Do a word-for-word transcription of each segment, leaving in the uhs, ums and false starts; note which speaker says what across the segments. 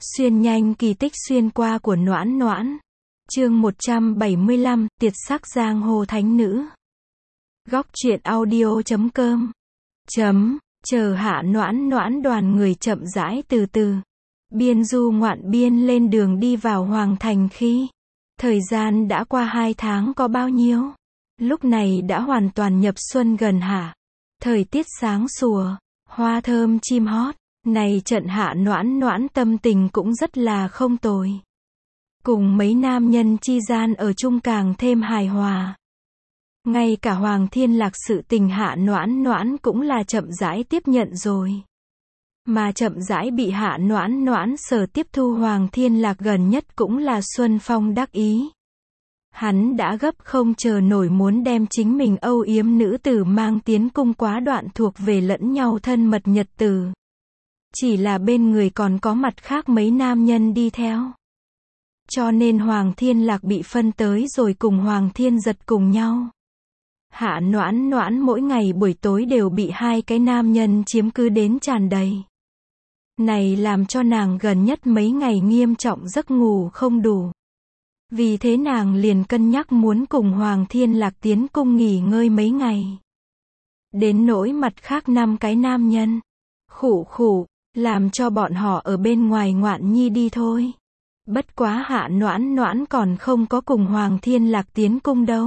Speaker 1: Xuyên nhanh kỳ tích xuyên qua của Noãn Noãn. Chương một trăm bảy mươi lăm, Tiệt sắc giang hồ thánh nữ. Góc truyện audio chấm com. Chấm, chờ Hạ Noãn Noãn đoàn người chậm rãi từ từ. Biên du ngoạn biên lên đường đi vào Hoàng Thành khi thời gian đã qua hai tháng có bao nhiêu. Lúc này đã hoàn toàn nhập xuân gần hạ. Thời tiết sáng sủa, hoa thơm chim hót. Này trận Hạ Noãn Noãn tâm tình cũng rất là không tồi. Cùng mấy nam nhân chi gian ở chung càng thêm hài hòa. Ngay cả Hoàng Thiên Lạc sự tình Hạ Noãn Noãn cũng là chậm rãi tiếp nhận rồi. Mà chậm rãi bị Hạ Noãn Noãn sở tiếp thu Hoàng Thiên Lạc gần nhất cũng là Xuân Phong đắc ý. Hắn đã gấp không chờ nổi muốn đem chính mình âu yếm nữ tử mang tiến cung quá đoạn thuộc về lẫn nhau thân mật nhật tử. Chỉ là bên người còn có mặt khác mấy nam nhân đi theo. Cho nên Hoàng Thiên Lạc bị phân tới rồi cùng Hoàng Thiên Giật cùng nhau. Hạ Noãn Noãn mỗi ngày buổi tối đều bị hai cái nam nhân chiếm cứ đến tràn đầy. Này làm cho nàng gần nhất mấy ngày nghiêm trọng giấc ngủ không đủ. Vì thế nàng liền cân nhắc muốn cùng Hoàng Thiên Lạc tiến cung nghỉ ngơi mấy ngày. Đến nỗi mặt khác năm cái nam nhân. Khủ khủ. Làm cho bọn họ ở bên ngoài ngoạn nhi đi thôi. Bất quá Hạ Noãn Noãn còn không có cùng Hoàng Thiên Lạc tiến cung đâu.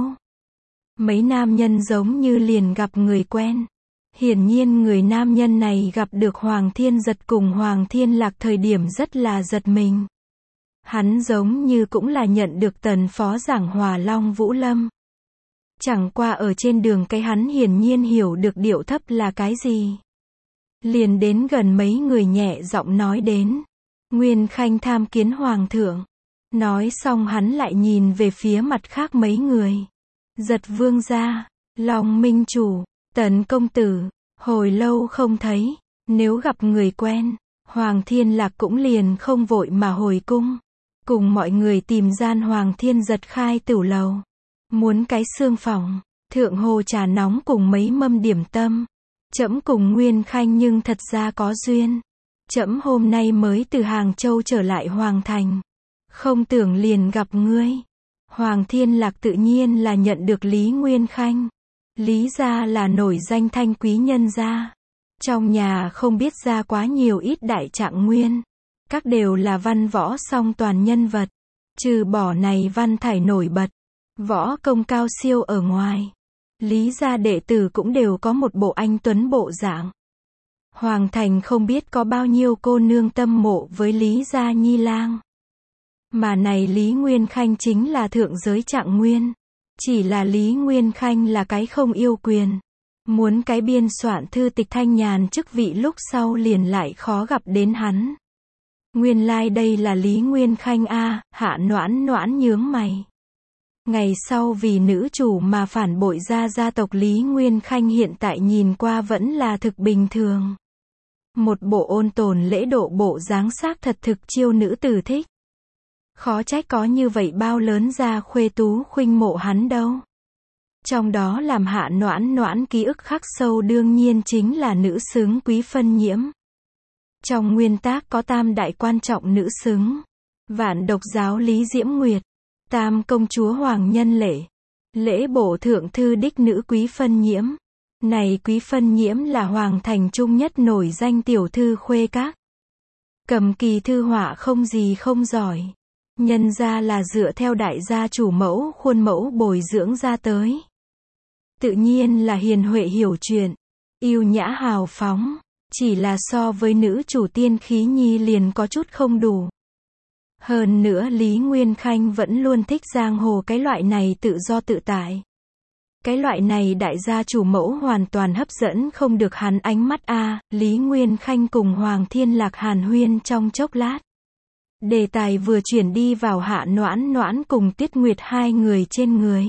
Speaker 1: Mấy nam nhân giống như liền gặp người quen. Hiển nhiên người nam nhân này gặp được Hoàng Thiên Giật cùng Hoàng Thiên Lạc thời điểm rất là giật mình. Hắn giống như cũng là nhận được tần phó giảng Hòa Long Vũ Lâm. Chẳng qua ở trên đường cái hắn hiển nhiên hiểu được điệu thấp là cái gì. Liền đến gần mấy người nhẹ giọng nói đến. Nguyên Khanh tham kiến Hoàng thượng. Nói xong hắn lại nhìn về phía mặt khác mấy người. Giật vương gia, Long Minh chủ, Tần công tử, hồi lâu không thấy. Nếu gặp người quen, Hoàng Thiên Lạc cũng liền không vội mà hồi cung. Cùng mọi người tìm gian Hoàng Thiên Giật khai tửu lầu. Muốn cái xương phòng, thượng hồ trà nóng cùng mấy mâm điểm tâm. Trẫm cùng Nguyên Khanh nhưng thật ra có duyên. Trẫm hôm nay mới từ Hàng Châu trở lại Hoàng Thành. Không tưởng liền gặp ngươi. Hoàng Thiên Lạc tự nhiên là nhận được Lý Nguyên Khanh. Lý gia là nổi danh thanh quý nhân gia. Trong nhà không biết ra quá nhiều ít đại trạng nguyên. Các đều là văn võ song toàn nhân vật. Trừ bỏ này văn thải nổi bật. Võ công cao siêu ở ngoài. Lý gia đệ tử cũng đều có một bộ anh tuấn bộ dạng. Hoàng Thành không biết có bao nhiêu cô nương tâm mộ với Lý gia nhi lang. Mà này Lý Nguyên Khanh chính là thượng giới trạng nguyên. Chỉ là Lý Nguyên Khanh là cái không yêu quyền. Muốn cái biên soạn thư tịch thanh nhàn chức vị lúc sau liền lại khó gặp đến hắn. Nguyên lai like đây là Lý Nguyên Khanh a. Hạ Noãn Noãn nhướng mày. Ngày sau vì nữ chủ mà phản bội ra gia tộc Lý Nguyên Khanh hiện tại nhìn qua vẫn là thực bình thường. Một bộ ôn tồn lễ độ bộ dáng xác thật thực chiêu nữ tử thích. Khó trách có như vậy bao lớn ra khuê tú khuynh mộ hắn đâu. Trong đó làm Hạ Noãn Noãn ký ức khắc sâu đương nhiên chính là nữ xứng Quý Phân Nhiễm. Trong nguyên tác có tam đại quan trọng nữ xứng. Vạn độc giáo Lý Diễm Nguyệt. Tam công chúa Hoàng Nhân Lễ. Lễ bổ thượng thư đích nữ Quý Phân Nhiễm. Này Quý Phân Nhiễm là Hoàng Thành trung nhất nổi danh tiểu thư khuê các. Cầm kỳ thư họa không gì không giỏi. Nhân ra là dựa theo đại gia chủ mẫu khuôn mẫu bồi dưỡng ra tới. Tự nhiên là hiền huệ hiểu chuyện. Yêu nhã hào phóng. Chỉ là so với nữ chủ tiên khí nhi liền có chút không đủ. Hơn nữa Lý Nguyên Khanh vẫn luôn thích giang hồ cái loại này tự do tự tại. Cái loại này đại gia chủ mẫu hoàn toàn hấp dẫn không được hắn ánh mắt a. À, Lý Nguyên Khanh cùng Hoàng Thiên Lạc hàn huyên trong chốc lát. Đề tài vừa chuyển đi vào Hạ Noãn Noãn cùng Tiết Nguyệt hai người trên người.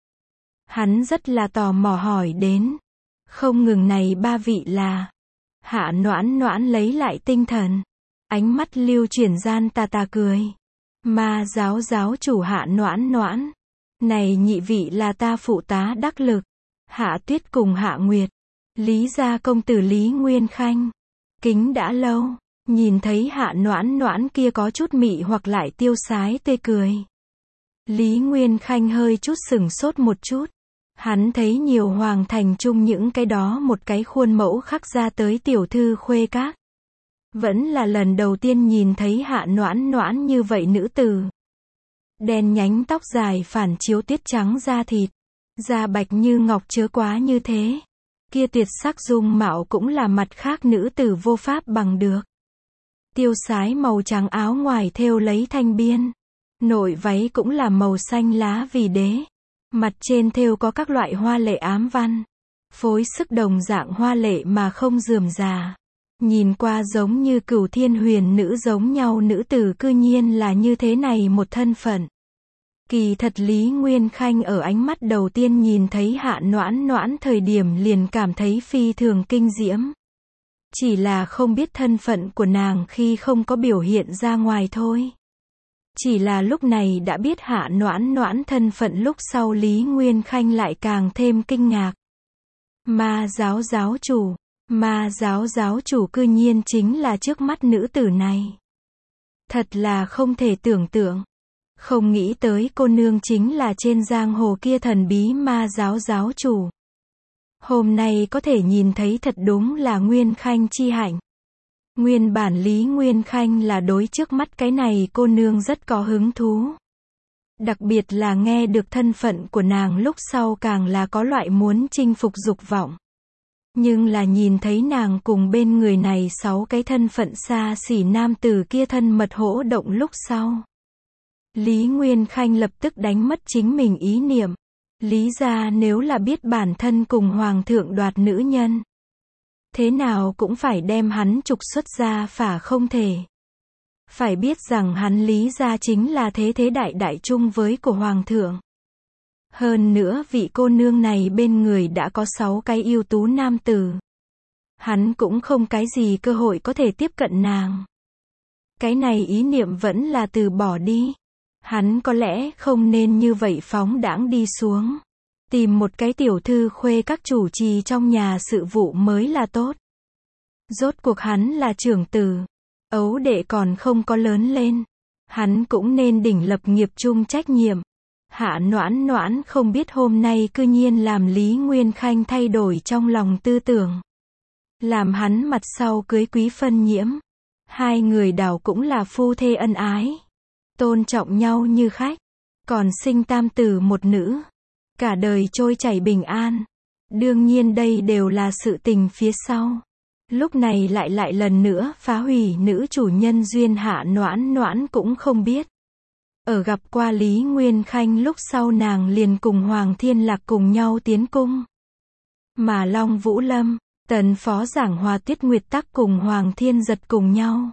Speaker 1: Hắn rất là tò mò hỏi đến. Không ngừng này ba vị là. Hạ Noãn Noãn lấy lại tinh thần. Ánh mắt lưu chuyển gian tà tà cười. Ma giáo giáo chủ Hạ Noãn Noãn. Này nhị vị là ta phụ tá đắc lực. Hạ Tuyết cùng Hạ Nguyệt. Lý gia công tử Lý Nguyên Khanh. Kính đã lâu. Nhìn thấy Hạ Noãn Noãn kia có chút mị hoặc lại tiêu sái tươi cười. Lý Nguyên Khanh hơi chút sửng sốt một chút. Hắn thấy nhiều hoàng thành chung những cái đó một cái khuôn mẫu khắc ra tới tiểu thư khuê các. Vẫn là lần đầu tiên nhìn thấy Hạ Noãn Noãn như vậy nữ tử. Đen nhánh tóc dài phản chiếu tuyết trắng da thịt. Da bạch như ngọc chớ quá như thế. Kia tuyệt sắc dung mạo cũng là mặt khác nữ tử vô pháp bằng được. Tiêu sái màu trắng áo ngoài thêu lấy thanh biên. Nội váy cũng là màu xanh lá vì đế. Mặt trên thêu có các loại hoa lệ ám văn. Phối sức đồng dạng hoa lệ mà không rườm rà. Nhìn qua giống như cửu thiên huyền nữ giống nhau nữ tử cư nhiên là như thế này một thân phận. Kỳ thật Lý Nguyên Khanh ở ánh mắt đầu tiên nhìn thấy Hạ Noãn Noãn thời điểm liền cảm thấy phi thường kinh diễm. Chỉ là không biết thân phận của nàng khi không có biểu hiện ra ngoài thôi. Chỉ là lúc này đã biết Hạ Noãn Noãn thân phận lúc sau Lý Nguyên Khanh lại càng thêm kinh ngạc. Ma giáo giáo chủ, ma giáo giáo chủ cư nhiên chính là trước mắt nữ tử này. Thật là không thể tưởng tượng. Không nghĩ tới cô nương chính là trên giang hồ kia thần bí ma giáo giáo chủ. Hôm nay có thể nhìn thấy thật đúng là Nguyên Khanh chi hạnh. Nguyên bản Lý Nguyên Khanh là đối trước mắt cái này cô nương rất có hứng thú. Đặc biệt là nghe được thân phận của nàng lúc sau càng là có loại muốn chinh phục dục vọng. Nhưng là nhìn thấy nàng cùng bên người này sáu cái thân phận xa xỉ nam tử kia thân mật hỗ động lúc sau. Lý Nguyên Khanh lập tức đánh mất chính mình ý niệm. Lý gia nếu là biết bản thân cùng hoàng thượng đoạt nữ nhân. Thế nào cũng phải đem hắn trục xuất ra phả không thể. Phải biết rằng hắn Lý gia chính là thế thế đại đại chung với của hoàng thượng. Hơn nữa vị cô nương này bên người đã có sáu cái ưu tú nam tử. Hắn cũng không cái gì cơ hội có thể tiếp cận nàng. Cái này ý niệm vẫn là từ bỏ đi. Hắn có lẽ không nên như vậy phóng đãng đi xuống. Tìm một cái tiểu thư khuê các chủ trì trong nhà sự vụ mới là tốt. Rốt cuộc hắn là trưởng tử. Ấu đệ còn không có lớn lên. Hắn cũng nên đỉnh lập nghiệp chung trách nhiệm. Hạ Noãn Noãn không biết hôm nay cư nhiên làm Lý Nguyên Khanh thay đổi trong lòng tư tưởng. Làm hắn mặt sau cưới Quý Phân Nhiễm. Hai người đảo cũng là phu thê ân ái. Tôn trọng nhau như khách. Còn sinh tam tử một nữ. Cả đời trôi chảy bình an. Đương nhiên đây đều là sự tình phía sau. Lúc này lại lại lần nữa phá hủy nữ chủ nhân duyên Hạ Noãn Noãn cũng không biết. Ở gặp qua Lý Nguyên Khanh lúc sau nàng liền cùng Hoàng Thiên Lạc cùng nhau tiến cung. Mà Long Vũ Lâm, Tần Phó Giảng Hòa Tuyết Nguyệt Tắc cùng Hoàng Thiên Giật cùng nhau.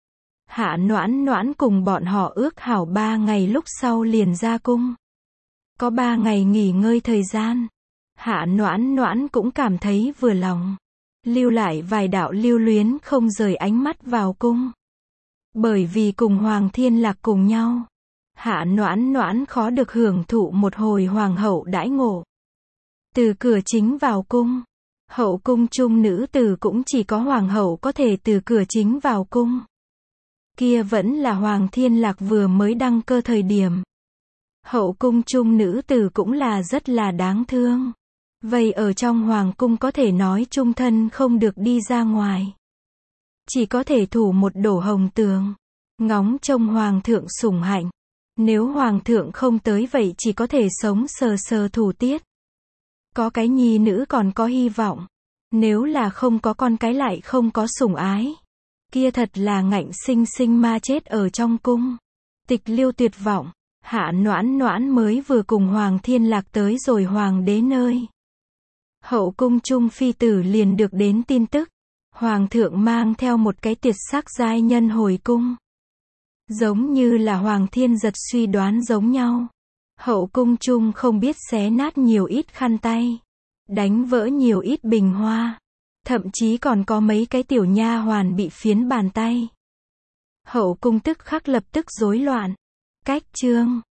Speaker 1: Hạ Noãn Noãn cùng bọn họ ước hảo ba ngày lúc sau liền ra cung. Có ba ngày nghỉ ngơi thời gian. Hạ Noãn Noãn cũng cảm thấy vừa lòng. Lưu lại vài đạo lưu luyến không rời ánh mắt vào cung. Bởi vì cùng Hoàng Thiên Lạc cùng nhau. Hạ Noãn Noãn khó được hưởng thụ một hồi hoàng hậu đãi ngộ. Từ cửa chính vào cung. Hậu cung chung nữ tử cũng chỉ có hoàng hậu có thể từ cửa chính vào cung. Kia vẫn là Hoàng Thiên Lạc vừa mới đăng cơ thời điểm. Hậu cung chung nữ tử cũng là rất là đáng thương. Vậy ở trong hoàng cung có thể nói chung thân không được đi ra ngoài. Chỉ có thể thủ một đổ hồng tường. Ngóng trông hoàng thượng sủng hạnh. Nếu hoàng thượng không tới vậy chỉ có thể sống sờ sờ thủ tiết. Có cái nhi nữ còn có hy vọng. Nếu là không có con cái lại không có sủng ái. Kia thật là ngạnh sinh sinh ma chết ở trong cung. Tịch Liêu tuyệt vọng. Hạ Noãn Noãn mới vừa cùng Hoàng Thiên Lạc tới rồi hoàng đế nơi. Hậu cung chung phi tử liền được đến tin tức. Hoàng thượng mang theo một cái tuyệt sắc giai nhân hồi cung. Giống như là Hoàng Thiên Giật suy đoán giống nhau. Hậu cung chung không biết xé nát nhiều ít khăn tay. Đánh vỡ nhiều ít bình hoa. Thậm chí còn có mấy cái tiểu nha hoàn bị phiến bàn tay. Hậu cung tức khắc lập tức rối loạn. Cách chương